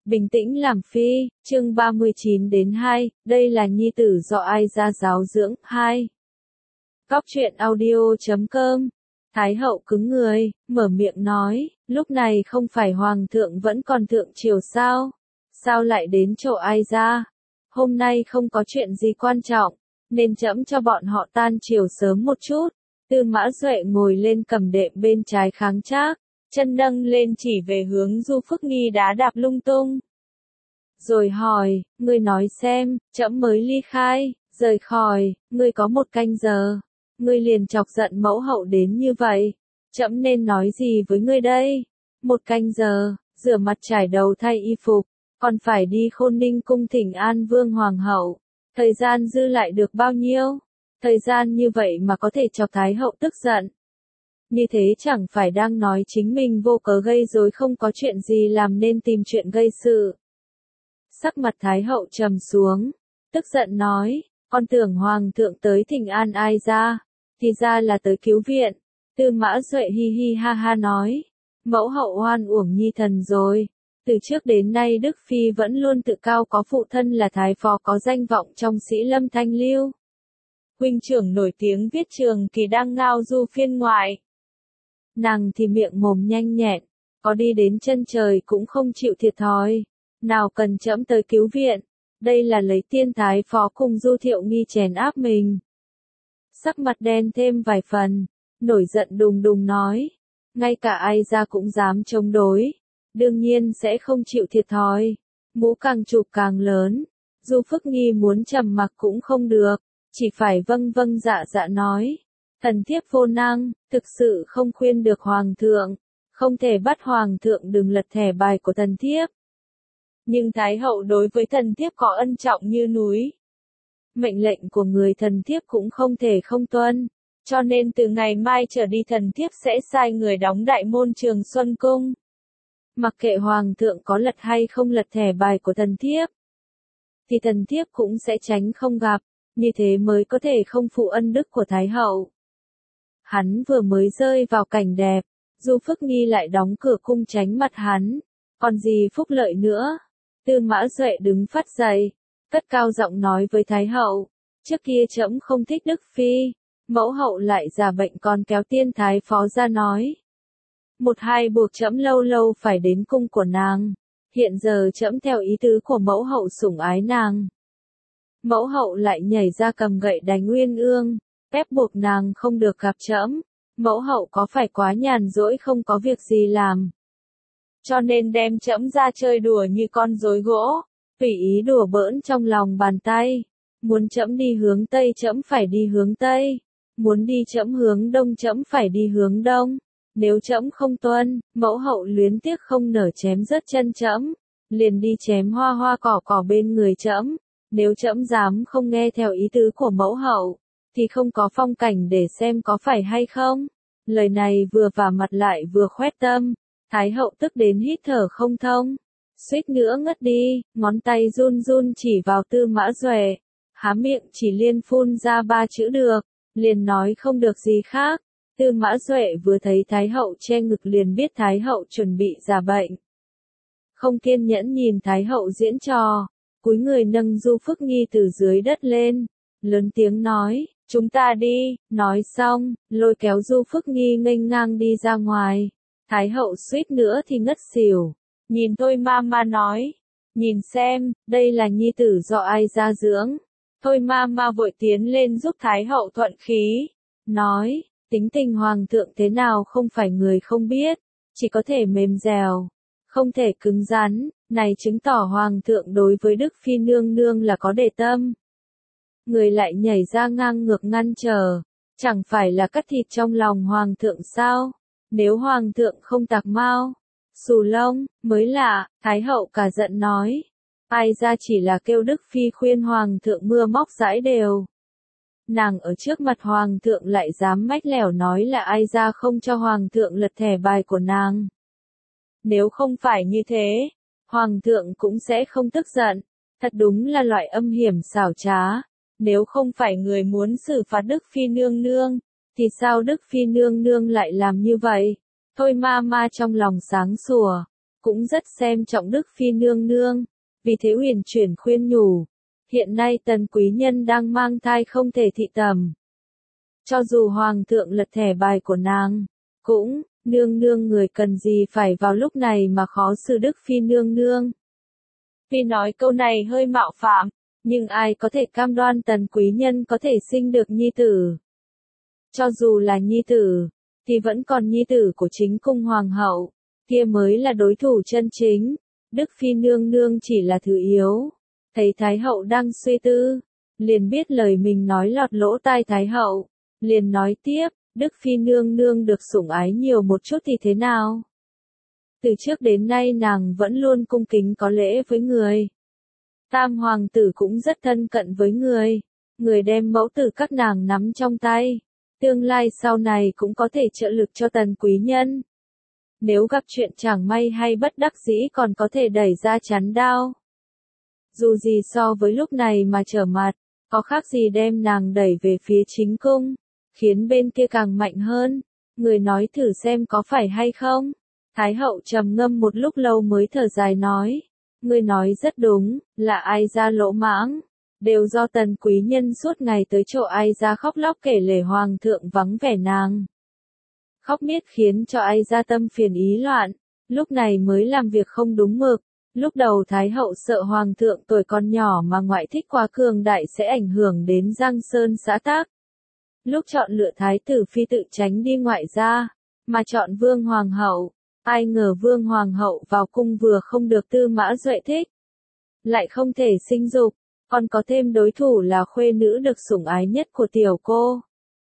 Bình tĩnh làm phi, chương 39-2, đây là nhi tử do ai ra giáo dưỡng, 2. Góc truyện audio.com. Thái hậu cứng người, mở miệng nói, lúc này không phải hoàng thượng vẫn còn thượng triều sao? Sao lại đến chỗ ai ra? Hôm nay không có chuyện gì quan trọng, nên trẫm cho bọn họ tan triều sớm một chút. Tư Mã Duệ ngồi lên cầm đệm bên trái kháng trác, chân nâng lên chỉ về hướng Du Phước Nghi đá đạp lung tung. Rồi hỏi, ngươi nói xem, trẫm mới ly khai, rời khỏi, ngươi có 1 canh giờ, ngươi liền chọc giận mẫu hậu đến như vậy, trẫm nên nói gì với ngươi đây? 1 canh giờ, rửa mặt trải đầu thay y phục, còn phải đi Khôn Ninh cung thỉnh an vương hoàng hậu, thời gian dư lại được bao nhiêu? Thời gian như vậy mà có thể chọc thái hậu tức giận. Như thế chẳng phải đang nói chính mình vô cớ gây rối, không có chuyện gì làm nên tìm chuyện gây sự. Sắc mặt thái hậu trầm xuống, tức giận nói, con tưởng hoàng thượng tới thỉnh an ai ra, thì ra là tới cứu viện. Tư Mã Duệ hi hi ha ha nói, mẫu hậu oan uổng nhi thần rồi. Từ trước đến nay Đức Phi vẫn luôn tự cao có phụ thân là thái phó có danh vọng trong Sĩ Lâm Thanh Lưu. Huynh trưởng nổi tiếng viết trường kỳ đang ngao du phiên ngoại. Nàng thì miệng mồm nhanh nhẹn, có đi đến chân trời cũng không chịu thiệt thòi. Nào cần trẫm tới cứu viện, đây là lấy tiên thái phó cùng Du Thiệu Nghi chèn áp mình. Sắc mặt đen thêm vài phần, nổi giận đùng đùng nói, ngay cả ai ra cũng dám chống đối, đương nhiên sẽ không chịu thiệt thòi. Mũ càng chụp càng lớn, Du Phước Nghi muốn trầm mặc cũng không được, chỉ phải vâng vâng dạ dạ nói, thần thiếp vô năng, thực sự không khuyên được hoàng thượng, không thể bắt hoàng thượng đừng lật thẻ bài của thần thiếp. Nhưng thái hậu đối với thần thiếp có ân trọng như núi. Mệnh lệnh của người thần thiếp cũng không thể không tuân, cho nên từ ngày mai trở đi thần thiếp sẽ sai người đóng đại môn Trường Xuân Cung. Mặc kệ hoàng thượng có lật hay không lật thẻ bài của thần thiếp, thì thần thiếp cũng sẽ tránh không gặp, như thế mới có thể không phụ ân đức của thái hậu. Hắn vừa mới rơi vào cảnh đẹp, Du Phước Nghi lại đóng cửa cung tránh mặt hắn, còn gì phúc lợi nữa. Tư Mã Duệ đứng phát dậy, cất cao giọng nói với thái hậu, trước kia trẫm không thích Đức Phi, mẫu hậu lại giả bệnh còn kéo tiên thái phó ra nói. 1-2 buộc trẫm lâu lâu phải đến cung của nàng, hiện giờ trẫm theo ý tứ của mẫu hậu sủng ái nàng. Mẫu hậu lại nhảy ra cầm gậy đánh Uyên Ương, ép buộc nàng không được gặp trẫm, mẫu hậu có phải quá nhàn rỗi không có việc gì làm? Cho nên đem trẫm ra chơi đùa như con rối gỗ, tùy ý đùa bỡn trong lòng bàn tay. Muốn trẫm đi hướng Tây trẫm phải đi hướng Tây, muốn đi trẫm hướng Đông trẫm phải đi hướng Đông. Nếu trẫm không tuân, mẫu hậu luyến tiếc không nở chém rớt chân trẫm, liền đi chém hoa hoa cỏ cỏ bên người trẫm. Nếu trẫm dám không nghe theo ý tứ của mẫu hậu, thì không có phong cảnh để xem có phải hay không. Lời này vừa vả mặt lại vừa khoét tâm. Thái hậu tức đến hít thở không thông, suýt nữa ngất đi, ngón tay run run chỉ vào Tư Mã Duệ, há miệng chỉ liên phun ra 3 chữ được, liền nói không được gì khác. Tư Mã Duệ vừa thấy thái hậu che ngực liền biết thái hậu chuẩn bị giả bệnh. Không kiên nhẫn nhìn thái hậu diễn trò, cúi người nâng Du Phước Nghi từ dưới đất lên, lớn tiếng nói, chúng ta đi, nói xong, lôi kéo Du Phước Nghi nghênh ngang đi ra ngoài. Thái hậu suýt nữa thì ngất xỉu, nhìn Thôi Mama nói, nhìn xem, đây là nhi tử do ai ra dưỡng. Thôi Mama vội tiến lên giúp Thái hậu thuận khí, nói, tính tình hoàng thượng thế nào không phải người không biết, chỉ có thể mềm dẻo, không thể cứng rắn, này chứng tỏ hoàng thượng đối với Đức Phi nương nương là có để tâm. Người lại nhảy ra ngang ngược ngăn trở, chẳng phải là cắt thịt trong lòng hoàng thượng sao? Nếu hoàng thượng không tạc mau, xù lông, mới lạ. Thái hậu cả giận nói. Ai ra chỉ là kêu Đức Phi khuyên hoàng thượng mưa móc dãi đều. Nàng ở trước mặt hoàng thượng lại dám mách lẻo nói là ai ra không cho hoàng thượng lật thẻ bài của nàng. Nếu không phải như thế, hoàng thượng cũng sẽ không tức giận. Thật đúng là loại âm hiểm xảo trá. Nếu không phải người muốn xử phạt Đức Phi nương nương, thì sao Đức Phi nương nương lại làm như vậy? Thôi Mama trong lòng sáng sủa, cũng rất xem trọng Đức Phi nương nương, vì thế uyển chuyển khuyên nhủ, hiện nay tần quý nhân đang mang thai không thể thị tầm. Cho dù hoàng thượng lật thẻ bài của nàng, cũng, nương nương người cần gì phải vào lúc này mà khó xử Đức Phi nương nương. Tuy nói câu này hơi mạo phạm, nhưng ai có thể cam đoan tần quý nhân có thể sinh được nhi tử. Cho dù là nhi tử, thì vẫn còn nhi tử của chính cung hoàng hậu, kia mới là đối thủ chân chính. Đức Phi nương nương chỉ là thứ yếu. Thấy Thái hậu đang suy tư, liền biết lời mình nói lọt lỗ tai Thái hậu, liền nói tiếp, Đức Phi nương nương được sủng ái nhiều một chút thì thế nào? Từ trước đến nay nàng vẫn luôn cung kính có lễ với người. Tam hoàng tử cũng rất thân cận với người đem mẫu tử các nàng nắm trong tay. Tương lai sau này cũng có thể trợ lực cho tần quý nhân. Nếu gặp chuyện chẳng may hay bất đắc dĩ còn có thể đẩy ra chắn đao. Dù gì so với lúc này mà trở mặt, có khác gì đem nàng đẩy về phía chính cung, khiến bên kia càng mạnh hơn. Người nói thử xem có phải hay không? Thái hậu trầm ngâm một lúc lâu mới thở dài nói. Người nói rất đúng, là ai ra lỗ mãng. Đều do tần quý nhân suốt ngày tới chỗ ai ra khóc lóc kể lể hoàng thượng vắng vẻ nàng. Khóc miết khiến cho ai ra tâm phiền ý loạn, lúc này mới làm việc không đúng mực. Lúc đầu Thái hậu sợ hoàng thượng tuổi còn nhỏ mà ngoại thích quá cường đại sẽ ảnh hưởng đến Giang Sơn xã tắc. Lúc chọn lựa thái tử phi tự tránh đi ngoại gia, mà chọn vương hoàng hậu. Ai ngờ vương hoàng hậu vào cung vừa không được Tư Mã Duệ thích, lại không thể sinh dục, còn có thêm đối thủ là khuê nữ được sủng ái nhất của tiểu cô.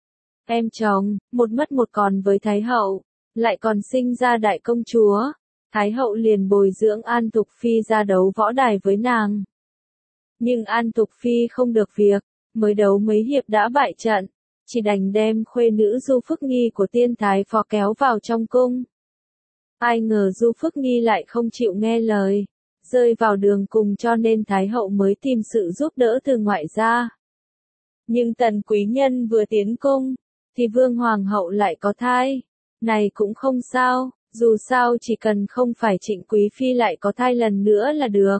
Em chồng, một mất một còn với Thái hậu, lại còn sinh ra đại công chúa. Thái hậu liền bồi dưỡng An Thục Phi ra đấu võ đài với nàng. Nhưng An Thục Phi không được việc, mới đấu mấy hiệp đã bại trận, chỉ đành đem khuê nữ Du Phước Nghi của tiên thái phó kéo vào trong cung. Ai ngờ Du Phước Nghi lại không chịu nghe lời, rơi vào đường cùng cho nên Thái hậu mới tìm sự giúp đỡ từ ngoại gia. Nhưng tần quý nhân vừa tiến cung, thì vương hoàng hậu lại có thai. Này cũng không sao, dù sao chỉ cần không phải Trịnh quý phi lại có thai lần nữa là được.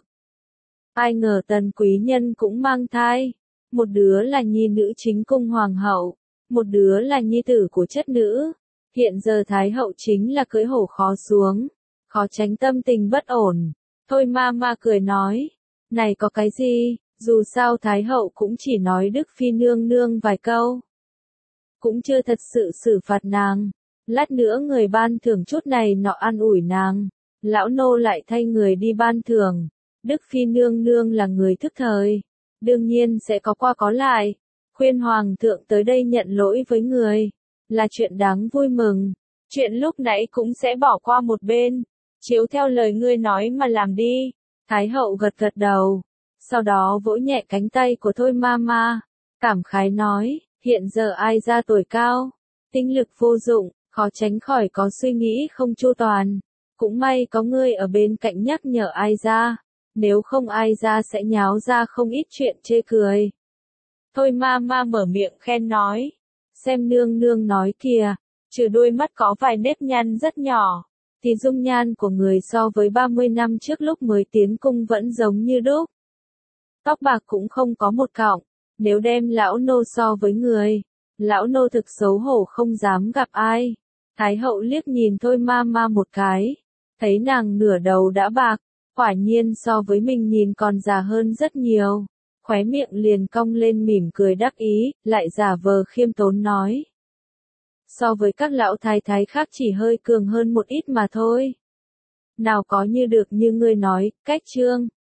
Ai ngờ tần quý nhân cũng mang thai. Một đứa là nhi nữ chính cung hoàng hậu, một đứa là nhi tử của chất nữ. Hiện giờ Thái hậu chính là cưỡi hổ khó xuống, khó tránh tâm tình bất ổn. Thôi ma cười nói, này có cái gì, dù sao Thái hậu cũng chỉ nói Đức Phi nương nương vài câu. Cũng chưa thật sự xử phạt nàng, lát nữa người ban thưởng chút này nọ an ủi nàng. Lão nô lại thay người đi ban thưởng, Đức Phi nương nương là người thức thời, đương nhiên sẽ có qua có lại. Khuyên hoàng thượng tới đây nhận lỗi với người, là chuyện đáng vui mừng. Chuyện lúc nãy cũng sẽ bỏ qua một bên, chiếu theo lời ngươi nói mà làm đi. Thái hậu gật gật đầu, sau đó vỗ nhẹ cánh tay của Thôi ma, cảm khái nói, hiện giờ ai ra tuổi cao, tinh lực vô dụng, khó tránh khỏi có suy nghĩ không chu toàn. Cũng may có ngươi ở bên cạnh nhắc nhở ai ra, nếu không ai ra sẽ nháo ra không ít chuyện chê cười. Thôi ma mở miệng khen nói, xem nương nương nói kìa, trừ đôi mắt có vài nếp nhăn rất nhỏ, thì dung nhan của người so với 30 năm trước lúc mới tiến cung vẫn giống như đúc. Tóc bạc cũng không có một cọng, nếu đem lão nô so với người, lão nô thực xấu hổ không dám gặp ai. Thái hậu liếc nhìn Thôi ma một cái, thấy nàng nửa đầu đã bạc, quả nhiên so với mình nhìn còn già hơn rất nhiều. Khóe miệng liền cong lên mỉm cười đắc ý, lại giả vờ khiêm tốn nói. So với các lão thái thái khác chỉ hơi cường hơn một ít mà thôi. Nào có như được như ngươi nói, cách trương.